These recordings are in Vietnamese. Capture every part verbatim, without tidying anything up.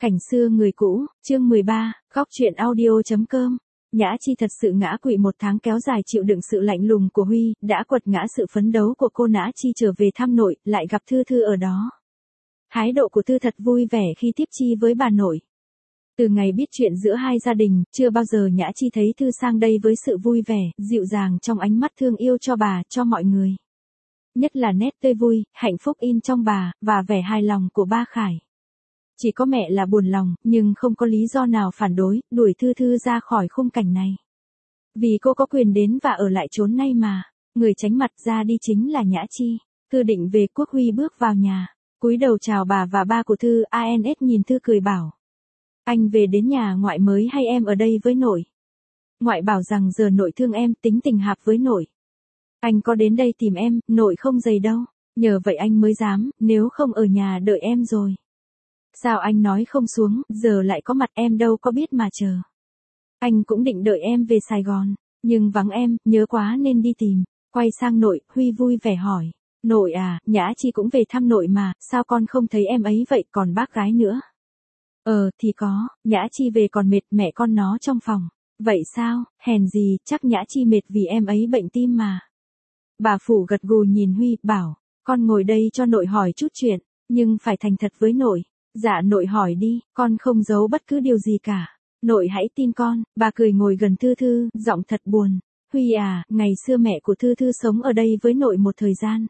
Cảnh xưa người cũ, chương mười ba, góc truyện audio.com. Nhã Chi thật sự ngã quỵ một tháng kéo dài chịu đựng sự lạnh lùng của Huy, đã quật ngã sự phấn đấu của cô. Nhã Chi trở về thăm nội, lại gặp Thư Thư ở đó. Thái độ của Thư thật vui vẻ khi tiếp chi với bà nội. Từ ngày biết chuyện giữa hai gia đình, chưa bao giờ Nhã Chi thấy Thư sang đây với sự vui vẻ, dịu dàng trong ánh mắt thương yêu cho bà, cho mọi người. Nhất là nét tươi vui, hạnh phúc in trong bà, và vẻ hài lòng của ba Khải. Chỉ có mẹ là buồn lòng, nhưng không có lý do nào phản đối, đuổi Thư Thư ra khỏi khung cảnh này. Vì cô có quyền đến và ở lại chốn này mà. Người tránh mặt ra đi chính là Nhã Chi. Thư định về, Quốc Huy bước vào nhà, cúi đầu chào bà và ba của Thư. a en ét nhìn Thư cười bảo: anh về đến nhà ngoại mới hay em ở đây với nội? Ngoại bảo rằng giờ nội thương em, tính tình hạp với nội. Anh có đến đây tìm em, nội không dày đâu. Nhờ vậy anh mới dám, nếu không ở nhà đợi em rồi. Sao anh nói không xuống, giờ lại có mặt, em đâu có biết mà chờ. Anh cũng định đợi em về Sài Gòn, nhưng vắng em, nhớ quá nên đi tìm. Quay sang nội, Huy vui vẻ hỏi: nội à, Nhã Chi cũng về thăm nội mà, sao con không thấy em ấy vậy, còn bác gái nữa? Ờ, thì có, Nhã Chi về còn mệt, mẹ con nó trong phòng. Vậy sao, hèn gì, chắc Nhã Chi mệt vì em ấy bệnh tim mà. Bà Phủ gật gù nhìn Huy, bảo: con ngồi đây cho nội hỏi chút chuyện, nhưng phải thành thật với nội. Dạ nội hỏi đi, con không giấu bất cứ điều gì cả. Nội hãy tin con. Bà cười ngồi gần Thư Thư, giọng thật buồn. Huy à, ngày xưa mẹ của Thư Thư sống ở đây với nội một thời gian.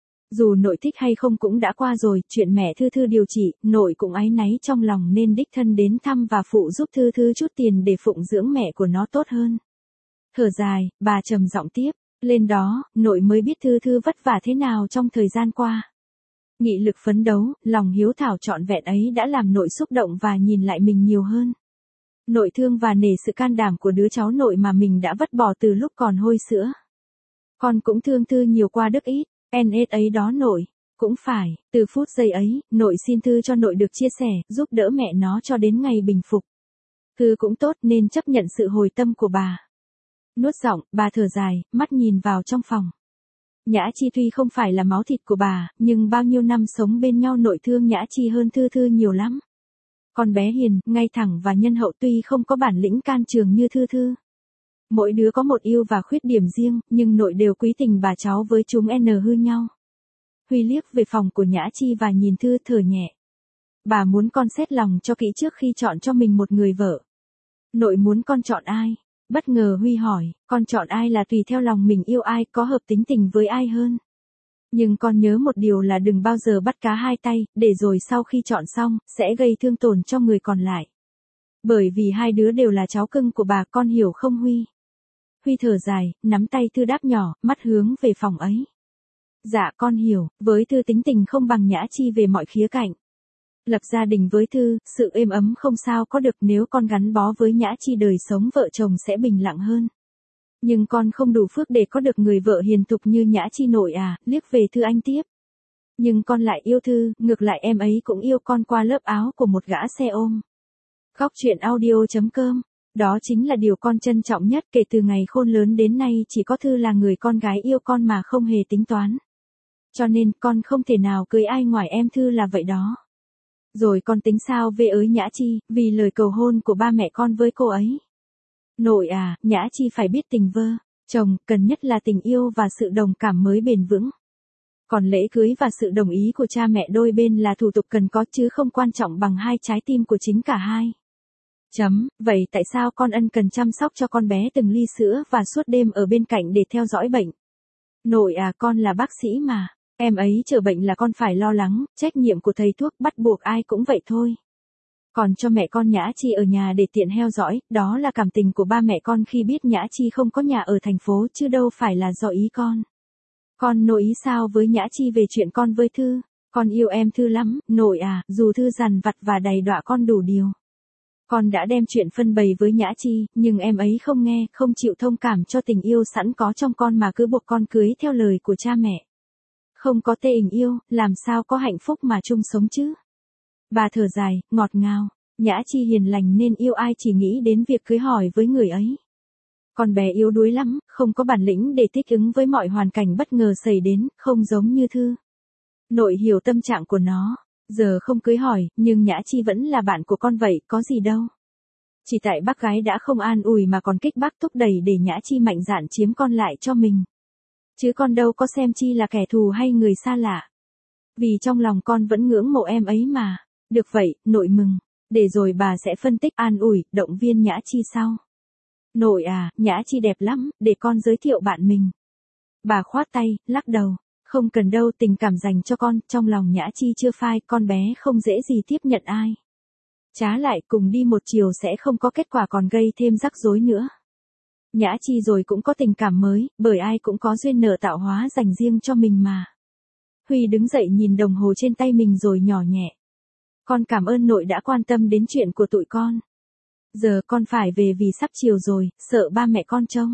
Dù nội thích hay không cũng đã qua rồi, chuyện mẹ Thư Thư điều trị, nội cũng áy náy trong lòng nên đích thân đến thăm và phụ giúp Thư Thư chút tiền để phụng dưỡng mẹ của nó tốt hơn. Thở dài, bà trầm giọng tiếp: lên đó, nội mới biết Thư Thư vất vả thế nào trong thời gian qua. Nghị lực phấn đấu, lòng hiếu thảo trọn vẹn ấy đã làm nội xúc động và nhìn lại mình nhiều hơn. Nội thương và nể sự can đảm của đứa cháu nội mà mình đã vứt bỏ từ lúc còn hôi sữa. Con cũng thương Thư nhiều qua đức ít, en ết ấy đó nội. Cũng phải, từ phút giây ấy, nội xin Thư cho nội được chia sẻ, giúp đỡ mẹ nó cho đến ngày bình phục. Thư cũng tốt nên chấp nhận sự hồi tâm của bà. Nuốt giọng, bà thở dài, mắt nhìn vào trong phòng. Nhã Chi tuy không phải là máu thịt của bà, nhưng bao nhiêu năm sống bên nhau nội thương Nhã Chi hơn Thư Thư nhiều lắm. Con bé hiền, ngay thẳng và nhân hậu, tuy không có bản lĩnh can trường như Thư Thư. Mỗi đứa có một ưu và khuyết điểm riêng, nhưng nội đều quý tình bà cháu với chúng n hư nhau. Huy liếc về phòng của Nhã Chi và nhìn Thư, thở nhẹ. Bà muốn con xét lòng cho kỹ trước khi chọn cho mình một người vợ. Nội muốn con chọn ai? Bất ngờ Huy hỏi, con chọn ai là tùy theo lòng mình yêu ai, có hợp tính tình với ai hơn. Nhưng con nhớ một điều là đừng bao giờ bắt cá hai tay, để rồi sau khi chọn xong, sẽ gây thương tổn cho người còn lại. Bởi vì hai đứa đều là cháu cưng của bà, con hiểu không Huy? Huy thở dài, nắm tay Thư đáp nhỏ, mắt hướng về phòng ấy. Dạ con hiểu, với Thư tính tình không bằng Nhã Chi về mọi khía cạnh. Lập gia đình với Thư, sự êm ấm không sao có được, nếu con gắn bó với Nhã Chi đời sống vợ chồng sẽ bình lặng hơn. Nhưng con không đủ phước để có được người vợ hiền thục như Nhã Chi nội à, liếc về Thư anh tiếp. Nhưng con lại yêu Thư, ngược lại em ấy cũng yêu con qua lớp áo của một gã xe ôm. Góc truyện audio.com. Đó chính là điều con trân trọng nhất, kể từ ngày khôn lớn đến nay chỉ có Thư là người con gái yêu con mà không hề tính toán. Cho nên con không thể nào cưới ai ngoài em Thư là vậy đó. Rồi con tính sao về ới Nhã Chi, vì lời cầu hôn của ba mẹ con với cô ấy? Nội à, Nhã Chi phải biết tình vợ chồng, cần nhất là tình yêu và sự đồng cảm mới bền vững. Còn lễ cưới và sự đồng ý của cha mẹ đôi bên là thủ tục cần có chứ không quan trọng bằng hai trái tim của chính cả hai. Chấm, vậy tại sao con ân cần chăm sóc cho con bé từng ly sữa và suốt đêm ở bên cạnh để theo dõi bệnh? Nội à, con là bác sĩ mà. Em ấy chờ bệnh là con phải lo lắng, trách nhiệm của thầy thuốc bắt buộc ai cũng vậy thôi. Còn cho mẹ con Nhã Chi ở nhà để tiện theo dõi, đó là cảm tình của ba mẹ con khi biết Nhã Chi không có nhà ở thành phố chứ đâu phải là do ý con. Con nội ý sao với Nhã Chi về chuyện con với Thư? Con yêu em Thư lắm, nội à, dù Thư dằn vặt và đầy đọa con đủ điều. Con đã đem chuyện phân bày với Nhã Chi, nhưng em ấy không nghe, không chịu thông cảm cho tình yêu sẵn có trong con mà cứ buộc con cưới theo lời của cha mẹ. Không có tình yêu, làm sao có hạnh phúc mà chung sống chứ? Bà thở dài, ngọt ngào. Nhã Chi hiền lành nên yêu ai chỉ nghĩ đến việc cưới hỏi với người ấy. Con bé yếu đuối lắm, không có bản lĩnh để thích ứng với mọi hoàn cảnh bất ngờ xảy đến, không giống như Thư. Nội hiểu tâm trạng của nó. Giờ không cưới hỏi, nhưng Nhã Chi vẫn là bạn của con vậy, có gì đâu. Chỉ tại bác gái đã không an ủi mà còn kích bác thúc đẩy để Nhã Chi mạnh dạn chiếm con lại cho mình. Chứ con đâu có xem Chi là kẻ thù hay người xa lạ. Vì trong lòng con vẫn ngưỡng mộ em ấy mà. Được vậy, nội mừng. Để rồi bà sẽ phân tích an ủi, động viên Nhã Chi sau. Nội à, Nhã Chi đẹp lắm, để con giới thiệu bạn mình. Bà khoát tay, lắc đầu. Không cần đâu, tình cảm dành cho con, trong lòng Nhã Chi chưa phai, con bé không dễ gì tiếp nhận ai. Trá lại, cùng đi một chiều sẽ không có kết quả còn gây thêm rắc rối nữa. Nhã Chi rồi cũng có tình cảm mới, bởi ai cũng có duyên nợ tạo hóa dành riêng cho mình mà. Huy đứng dậy nhìn đồng hồ trên tay mình rồi nhỏ nhẹ. Con cảm ơn nội đã quan tâm đến chuyện của tụi con. Giờ con phải về vì sắp chiều rồi, sợ ba mẹ con trông.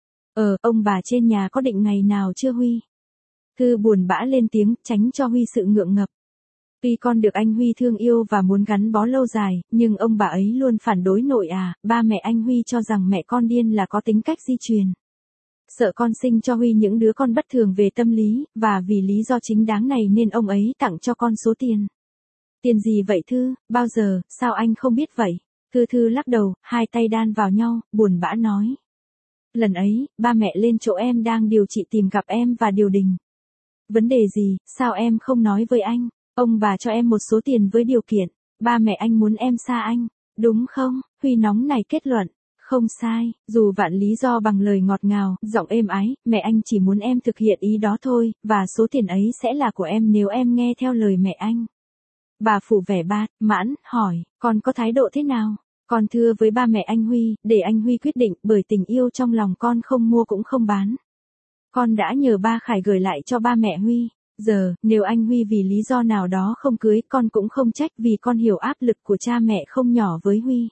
Ờ, ông bà trên nhà có định ngày nào chưa Huy? Thư buồn bã lên tiếng, tránh cho Huy sự ngượng ngập. Tuy con được anh Huy thương yêu và muốn gắn bó lâu dài, nhưng ông bà ấy luôn phản đối nội à, ba mẹ anh Huy cho rằng mẹ con điên là có tính cách di truyền. Sợ con sinh cho Huy những đứa con bất thường về tâm lý, và vì lý do chính đáng này nên ông ấy tặng cho con số tiền. Tiền gì vậy Thư, bao giờ, sao anh không biết vậy? Thư Thư lắc đầu, hai tay đan vào nhau, buồn bã nói. Lần ấy, ba mẹ lên chỗ em đang điều trị tìm gặp em và điều đình. Vấn đề gì, sao em không nói với anh? Ông bà cho em một số tiền với điều kiện, ba mẹ anh muốn em xa anh, đúng không? Huy nóng này kết luận, không sai, dù vạn lý do bằng lời ngọt ngào, giọng êm ái, mẹ anh chỉ muốn em thực hiện ý đó thôi, và số tiền ấy sẽ là của em nếu em nghe theo lời mẹ anh. Bà phủ vẻ bát, mãn, hỏi, con có thái độ thế nào? Con thưa với ba mẹ anh Huy, để anh Huy quyết định, bởi tình yêu trong lòng con không mua cũng không bán. Con đã nhờ ba Khải gửi lại cho ba mẹ Huy. Giờ, nếu anh Huy vì lý do nào đó không cưới, con cũng không trách vì con hiểu áp lực của cha mẹ không nhỏ với Huy.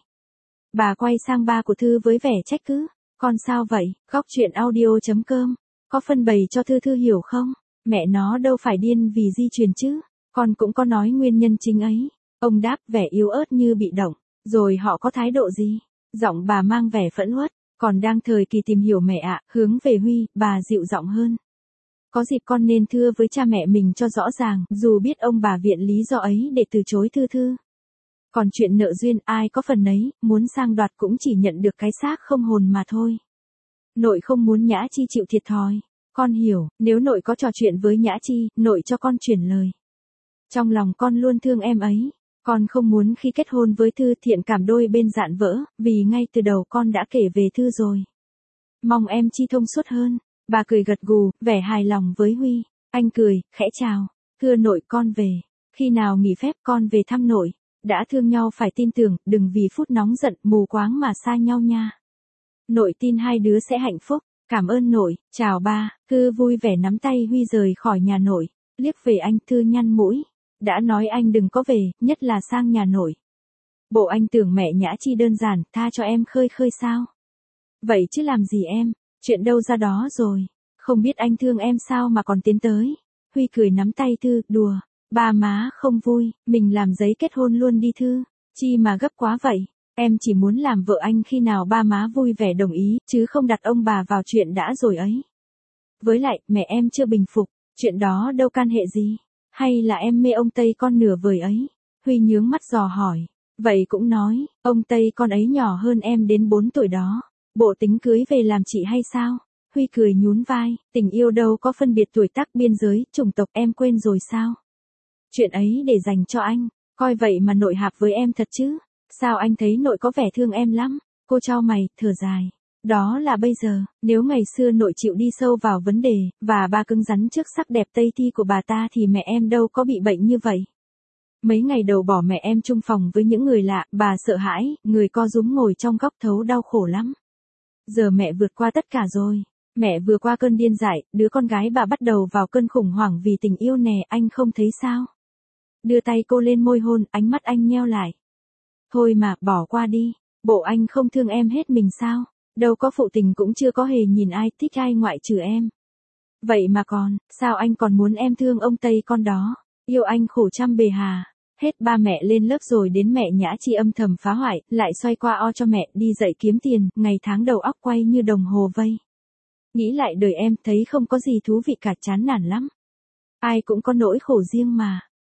Bà quay sang ba của Thư với vẻ trách cứ. Con sao vậy? Góc chuyện audio chấm com. Có phân bày cho Thư Thư hiểu không? Mẹ nó đâu phải điên vì di truyền chứ. Con cũng có nói nguyên nhân chính ấy. Ông đáp vẻ yếu ớt như bị động. Rồi họ có thái độ gì? Giọng bà mang vẻ phẫn uất. Còn đang thời kỳ tìm hiểu mẹ ạ, hướng về Huy, bà dịu giọng hơn. Có dịp con nên thưa với cha mẹ mình cho rõ ràng, dù biết ông bà viện lý do ấy để từ chối Thư Thư. Còn chuyện nợ duyên, ai có phần ấy, muốn sang đoạt cũng chỉ nhận được cái xác không hồn mà thôi. Nội không muốn Nhã Chi chịu thiệt thòi. Con hiểu, nếu nội có trò chuyện với Nhã Chi, nội cho con chuyển lời. Trong lòng con luôn thương em ấy. Con không muốn khi kết hôn với Thư thiện cảm đôi bên dạn vỡ, vì ngay từ đầu con đã kể về Thư rồi. Mong em Chi thông suốt hơn. Bà cười gật gù, vẻ hài lòng với Huy. Anh cười, khẽ chào. Thưa nội con về. Khi nào nghỉ phép con về thăm nội. Đã thương nhau phải tin tưởng, đừng vì phút nóng giận mù quáng mà xa nhau nha. Nội tin hai đứa sẽ hạnh phúc. Cảm ơn nội, chào ba. Thư vui vẻ nắm tay Huy rời khỏi nhà nội. Liếc về anh Thư nhăn mũi. Đã nói anh đừng có về, nhất là sang nhà nội. Bộ anh tưởng mẹ Nhã Chi đơn giản, tha cho em khơi khơi sao? Vậy chứ làm gì em, chuyện đâu ra đó rồi. Không biết anh thương em sao mà còn tiến tới. Huy cười nắm tay Thư, đùa. Ba má không vui, mình làm giấy kết hôn luôn đi Thư. Chi mà gấp quá vậy. Em chỉ muốn làm vợ anh khi nào ba má vui vẻ đồng ý, chứ không đặt ông bà vào chuyện đã rồi ấy. Với lại, mẹ em chưa bình phục, chuyện đó đâu can hệ gì. Hay là em mê ông Tây con nửa vời ấy? Huy nhướng mắt dò hỏi. Vậy cũng nói, ông Tây con ấy nhỏ hơn em đến bốn tuổi đó. Bộ tính cưới về làm chị hay sao? Huy cười nhún vai, tình yêu đâu có phân biệt tuổi tác biên giới, chủng tộc em quên rồi sao? Chuyện ấy để dành cho anh, coi vậy mà nội hạp với em thật chứ? Sao anh thấy nội có vẻ thương em lắm? Cô chau mày, thở dài. Đó là bây giờ, nếu ngày xưa nội chịu đi sâu vào vấn đề, và ba cứng rắn trước sắc đẹp Tây thi của bà ta thì mẹ em đâu có bị bệnh như vậy. Mấy ngày đầu bỏ mẹ em chung phòng với những người lạ, bà sợ hãi, người co rúm ngồi trong góc thấu đau khổ lắm. Giờ mẹ vượt qua tất cả rồi. Mẹ vừa qua cơn điên dại, đứa con gái bà bắt đầu vào cơn khủng hoảng vì tình yêu nè, anh không thấy sao? Đưa tay cô lên môi hôn, ánh mắt anh nheo lại. Thôi mà, bỏ qua đi. Bộ anh không thương em hết mình sao? Đâu có phụ tình cũng chưa có hề nhìn ai thích ai ngoại trừ em. Vậy mà còn, sao anh còn muốn em thương ông Tây con đó? Yêu anh khổ trăm bề hà. Hết ba mẹ lên lớp rồi đến mẹ Nhã Chi âm thầm phá hoại, lại xoay qua o cho mẹ, đi dậy kiếm tiền, ngày tháng đầu óc quay như đồng hồ vây. Nghĩ lại đời em thấy không có gì thú vị cả, chán nản lắm. Ai cũng có nỗi khổ riêng mà.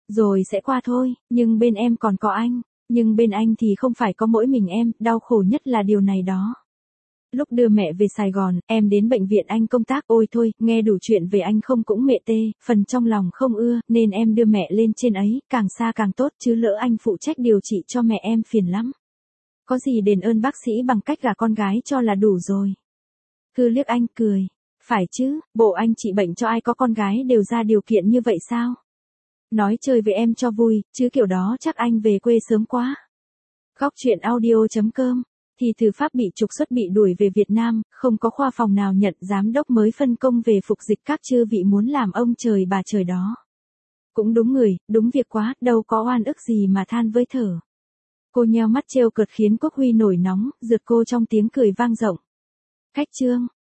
Rồi sẽ qua thôi, nhưng bên em còn có anh. Nhưng bên anh thì không phải có mỗi mình em, đau khổ nhất là điều này đó. Lúc đưa mẹ về Sài Gòn, em đến bệnh viện anh công tác, ôi thôi, nghe đủ chuyện về anh không cũng mẹ tê, phần trong lòng không ưa, nên em đưa mẹ lên trên ấy, càng xa càng tốt, chứ lỡ anh phụ trách điều trị cho mẹ em phiền lắm. Có gì đền ơn bác sĩ bằng cách gả con gái cho là đủ rồi. Cứ liếc anh cười. Phải chứ, bộ anh trị bệnh cho ai có con gái đều ra điều kiện như vậy sao? Nói chơi với em cho vui, chứ kiểu đó chắc anh về quê sớm quá. Góc chuyện audio chấm com. Thì từ Pháp bị trục xuất bị đuổi về Việt Nam, không có khoa phòng nào nhận, giám đốc mới phân công về phục dịch các chư vị muốn làm ông trời bà trời đó. Cũng đúng người, đúng việc quá, đâu có oan ức gì mà than với thở. Cô nheo mắt trêu cợt khiến Quốc Huy nổi nóng, rượt cô trong tiếng cười vang rộng. Cách chương.